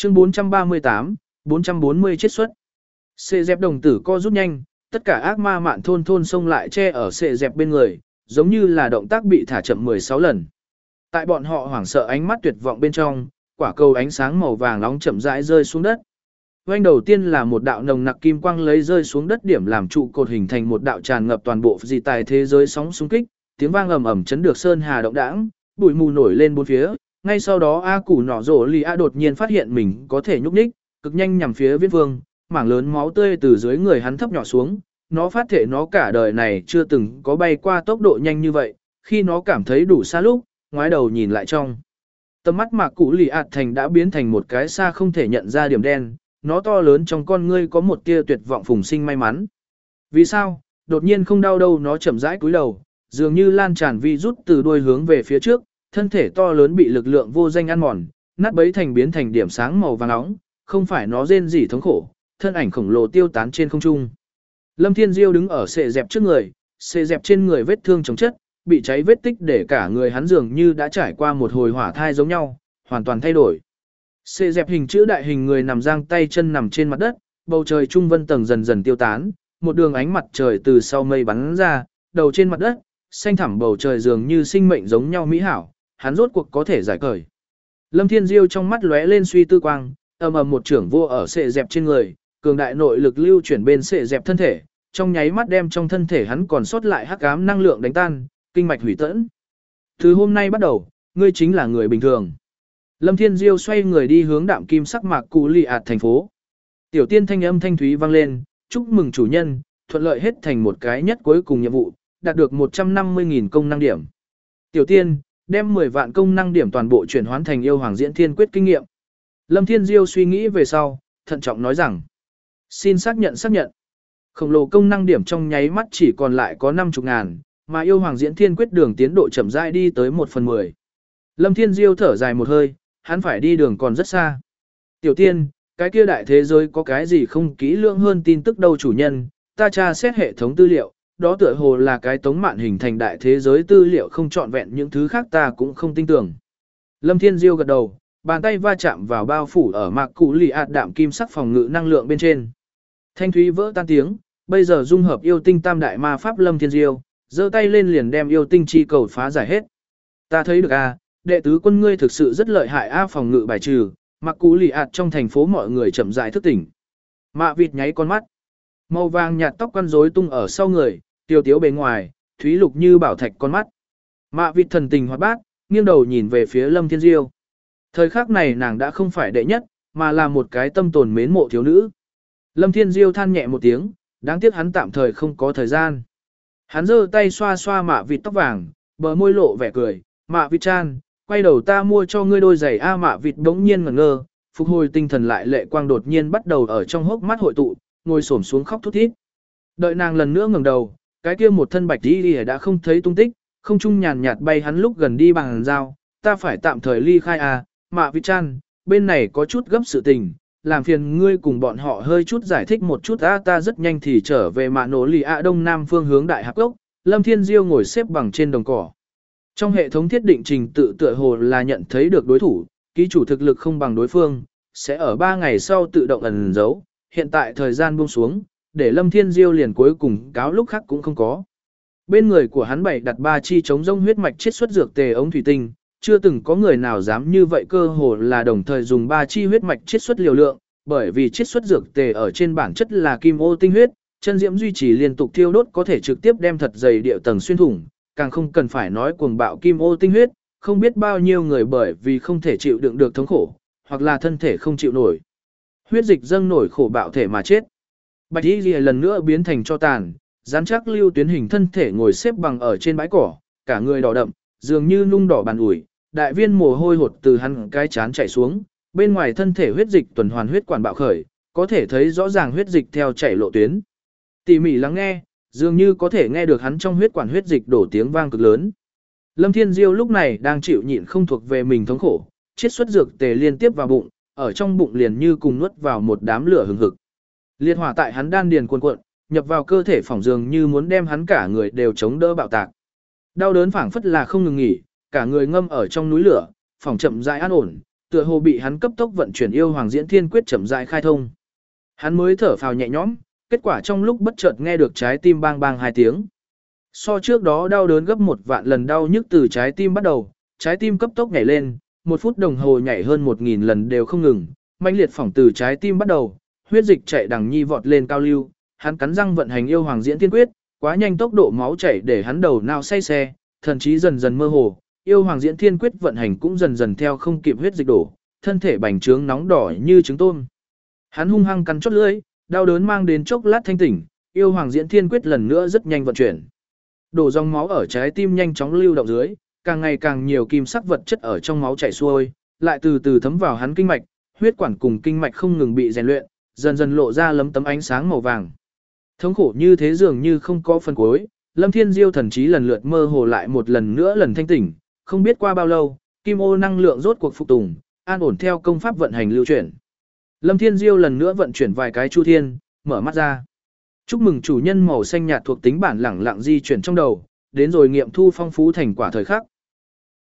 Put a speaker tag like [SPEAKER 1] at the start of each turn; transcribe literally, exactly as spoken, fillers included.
[SPEAKER 1] Chương bốn trăm ba mươi tám, bốn trăm bốn mươi chiết xuất. Xê dẹp đồng tử co rút nhanh, tất cả ác ma mạn thôn thôn xông lại che ở xê dẹp bên người, giống như là động tác bị thả chậm mười sáu lần. Tại bọn họ hoảng sợ ánh mắt tuyệt vọng bên trong, quả cầu ánh sáng màu vàng nóng chậm rãi rơi xuống đất. Oanh đầu tiên là một đạo nồng nặc kim quang lấy rơi xuống đất điểm làm trụ cột hình thành một đạo tràn ngập toàn bộ dị tài thế giới sóng xung kích, tiếng vang ầm ầm chấn được sơn hà động đãng, bụi mù nổi lên bốn phía. Ngay sau đó A Củ Nọ Rồ Lì A đột nhiên phát hiện mình có thể nhúc nhích, cực nhanh nhằm phía Viễn Vương, mảng lớn máu tươi từ dưới người hắn thấp nhỏ xuống, nó phát thể nó cả đời này chưa từng có bay qua tốc độ nhanh như vậy, khi nó cảm thấy đủ xa lúc, ngoái đầu nhìn lại trong. Tầm mắt Mạc Củ Lì ạt thành đã biến thành một cái xa không thể nhận ra điểm đen, nó to lớn trong con ngươi có một tia tuyệt vọng phùng sinh may mắn. Vì sao? Đột nhiên không đau đâu, nó chậm rãi cúi đầu, dường như lan tràn vi rút từ đuôi hướng về phía trước, thân thể to lớn bị lực lượng vô danh ăn mòn, nát bấy thành biến thành điểm sáng màu vàng nóng, không phải nó rên rỉ thống khổ, thân ảnh khổng lồ tiêu tán trên không trung. Lâm Thiên Diêu đứng ở xệ dẹp trước người, xệ dẹp trên người vết thương chồng chất, bị cháy vết tích để cả người hắn dường như đã trải qua một hồi hỏa thai giống nhau, hoàn toàn thay đổi. Xệ dẹp hình chữ đại hình người nằm giang tay chân nằm trên mặt đất, bầu trời trung vân tầng dần dần tiêu tán, một đường ánh mặt trời từ sau mây bắn ra, đầu trên mặt đất, xanh thẳm bầu trời dường như sinh mệnh giống nhau mỹ hảo, hắn rốt cuộc có thể giải cởi. Lâm Thiên Diêu trong mắt lóe lên suy tư quang, ầm ầm một trưởng vô ở xệ dẹp trên người, cường đại nội lực lưu chuyển bên xệ dẹp thân thể, trong nháy mắt đem trong thân thể hắn còn sót lại hắc ám năng lượng đánh tan, kinh mạch hủy tẫn. Từ hôm nay bắt đầu, ngươi chính là người bình thường. Lâm Thiên Diêu xoay người đi hướng đạm kim sắc Mạc Củ Lì ạt thành phố. Tiểu tiên thanh âm thanh thúy vang lên, chúc mừng chủ nhân, thuận lợi hết thành một cái nhất cuối cùng nhiệm vụ, đạt được một trăm năm mươi nghìn công năng điểm. Tiểu tiên, đem mười vạn công năng điểm toàn bộ chuyển hoán thành yêu hoàng diễn thiên quyết kinh nghiệm. Lâm Thiên Diêu suy nghĩ về sau, thận trọng nói rằng, xin xác nhận xác nhận. Khổng lồ công năng điểm trong nháy mắt chỉ còn lại có năm mươi ngàn, mà yêu hoàng diễn thiên quyết đường tiến độ chậm rãi đi tới một phần mười. Lâm Thiên Diêu thở dài một hơi, hắn phải đi đường còn rất xa. Tiểu tiên, cái kia đại thế giới có cái gì không kỹ lưỡng hơn tin tức đâu chủ nhân, ta tra xét hệ thống tư liệu, đó tựa hồ là cái tống mạn hình thành đại thế giới tư liệu không trọn vẹn, những thứ khác ta cũng không tin tưởng. Lâm Thiên Diêu gật đầu, bàn tay va chạm vào bao phủ ở Mạc Củ Lì ạt đạm kim sắc phòng ngự năng lượng bên trên. Thanh thúy vỡ tan tiếng, bây giờ dung hợp yêu tinh tam đại ma pháp. Lâm Thiên Diêu giơ tay lên liền đem yêu tinh chi cầu phá giải hết. Ta thấy được a, đệ tứ quân ngươi thực sự rất lợi hại a, phòng ngự bài trừ, Mạc Củ Lì ạt trong thành phố mọi người chậm rãi thức tỉnh. Mạ vịt nháy con mắt, màu vàng nhạt tóc quăn rối tung ở sau người, tiêu tiếu bề ngoài, thúy lục như bảo thạch con mắt. Mạ vịt thần tình hoạt bát, nghiêng đầu nhìn về phía Lâm Thiên Diêu. Thời khắc này nàng đã không phải đệ nhất, mà là một cái tâm tồn mến mộ thiếu nữ. Lâm Thiên Diêu than nhẹ một tiếng, đáng tiếc hắn tạm thời không có thời gian. Hắn giơ tay xoa xoa Mạ vịt tóc vàng, bờ môi lộ vẻ cười, Mạ vịt chan, quay đầu ta mua cho ngươi đôi giày a. Mạ vịt bỗng nhiên ngẩn ngơ, phục hồi tinh thần lại, lệ quang đột nhiên bắt đầu ở trong hốc mắt hội tụ, ngồi xổm xuống khóc thút thít. Đợi nàng lần nữa ngẩng đầu, cái kia một thân bạch y đã không thấy tung tích, không trung nhàn nhạt bay hắn lúc gần đi bằng dao, ta phải tạm thời ly khai à, Mạ vịt chan, bên này có chút gấp sự tình, làm phiền ngươi cùng bọn họ hơi chút giải thích một chút a, ta rất nhanh thì trở về Mạ Nổ Lì ạ đông nam phương hướng đại hạp gốc. Lâm Thiên Diêu ngồi xếp bằng trên đồng cỏ. Trong hệ thống thiết định trình tự tựa hồ là nhận thấy được đối thủ, ký chủ thực lực không bằng đối phương, sẽ ở ba ngày sau tự động ẩn giấu, hiện tại thời gian buông xuống, để Lâm Thiên Diêu liền cuối cùng cáo lúc khác cũng không có. Bên người của hắn bày đặt ba chi chống rông huyết mạch chiết xuất dược tề ống thủy tinh, chưa từng có người nào dám như vậy, cơ hồ là đồng thời dùng ba chi huyết mạch chiết xuất liều lượng, bởi vì chiết xuất dược tề ở trên bản chất là kim ô tinh huyết, chân diễm duy trì liên tục thiêu đốt có thể trực tiếp đem thật dày địa tầng xuyên thủng, càng không cần phải nói cuồng bạo kim ô tinh huyết, không biết bao nhiêu người bởi vì không thể chịu đựng được thống khổ, hoặc là thân thể không chịu nổi huyết dịch dâng nổi khổ bạo thể mà chết. Bạch Y Lìa lần nữa biến thành cho tàn, rắn chắc lưu tuyến hình thân thể ngồi xếp bằng ở trên bãi cỏ, cả người đỏ đậm, dường như nung đỏ bàn ủi, đại viên mồ hôi hột từ hắn cái chán chảy xuống, bên ngoài thân thể huyết dịch tuần hoàn huyết quản bạo khởi, có thể thấy rõ ràng huyết dịch theo chảy lộ tuyến. Tỉ mỉ lắng nghe, dường như có thể nghe được hắn trong huyết quản huyết dịch đổ tiếng vang cực lớn. Lâm Thiên Diêu lúc này đang chịu nhịn không thuộc về mình thống khổ, chiết xuất dược tề liên tiếp vào bụng, ở trong bụng liền như cùng nuốt vào một đám lửa hừng hực. Liệt hỏa tại hắn đan điền cuồn cuộn, nhập vào cơ thể phỏng dường như muốn đem hắn cả người đều chống đỡ bạo tạc. Đau đớn phảng phất là không ngừng nghỉ, cả người ngâm ở trong núi lửa, phỏng chậm rãi an ổn, tựa hồ bị hắn cấp tốc vận chuyển yêu hoàng diễn thiên quyết chậm rãi khai thông. Hắn mới thở phào nhẹ nhõm, kết quả trong lúc bất chợt nghe được trái tim bang bang hai tiếng. So trước đó đau đớn gấp một vạn lần đau nhức từ trái tim bắt đầu, trái tim cấp tốc nhảy lên, một phút đồng hồ nhảy hơn một nghìn lần đều không ngừng, mãnh liệt phỏng từ trái tim bắt đầu, huyết dịch chạy đằng nhi vọt lên cao lưu, hắn cắn răng vận hành yêu hoàng diễn thiên quyết, quá nhanh tốc độ máu chảy để hắn đầu não say xe, thần trí dần dần mơ hồ, yêu hoàng diễn thiên quyết vận hành cũng dần dần theo không kịp huyết dịch đổ, thân thể bành trướng nóng đỏ như trứng tôm. Hắn hung hăng cắn chốt lưỡi, đau đớn mang đến chốc lát thanh tỉnh, yêu hoàng diễn thiên quyết lần nữa rất nhanh vận chuyển. Đổ dòng máu ở trái tim nhanh chóng lưu động dưới, càng ngày càng nhiều kim sắc vật chất ở trong máu chảy xuôi, lại từ từ thấm vào hắn kinh mạch, huyết quản cùng kinh mạch không ngừng bị rèn luyện, dần dần lộ ra lấm tấm ánh sáng màu vàng. Thống khổ như thế dường như không có phần cuối, Lâm Thiên Diêu thần trí lần lượt mơ hồ lại một lần nữa lần thanh tỉnh, không biết qua bao lâu, kim ô năng lượng rốt cuộc phục tùng, an ổn theo công pháp vận hành lưu chuyển. Lâm Thiên Diêu lần nữa vận chuyển vài cái chu thiên, mở mắt ra. Chúc mừng chủ nhân màu xanh nhạt thuộc tính bản lẳng lặng di chuyển trong đầu, đến rồi nghiệm thu phong phú thành quả thời khắc.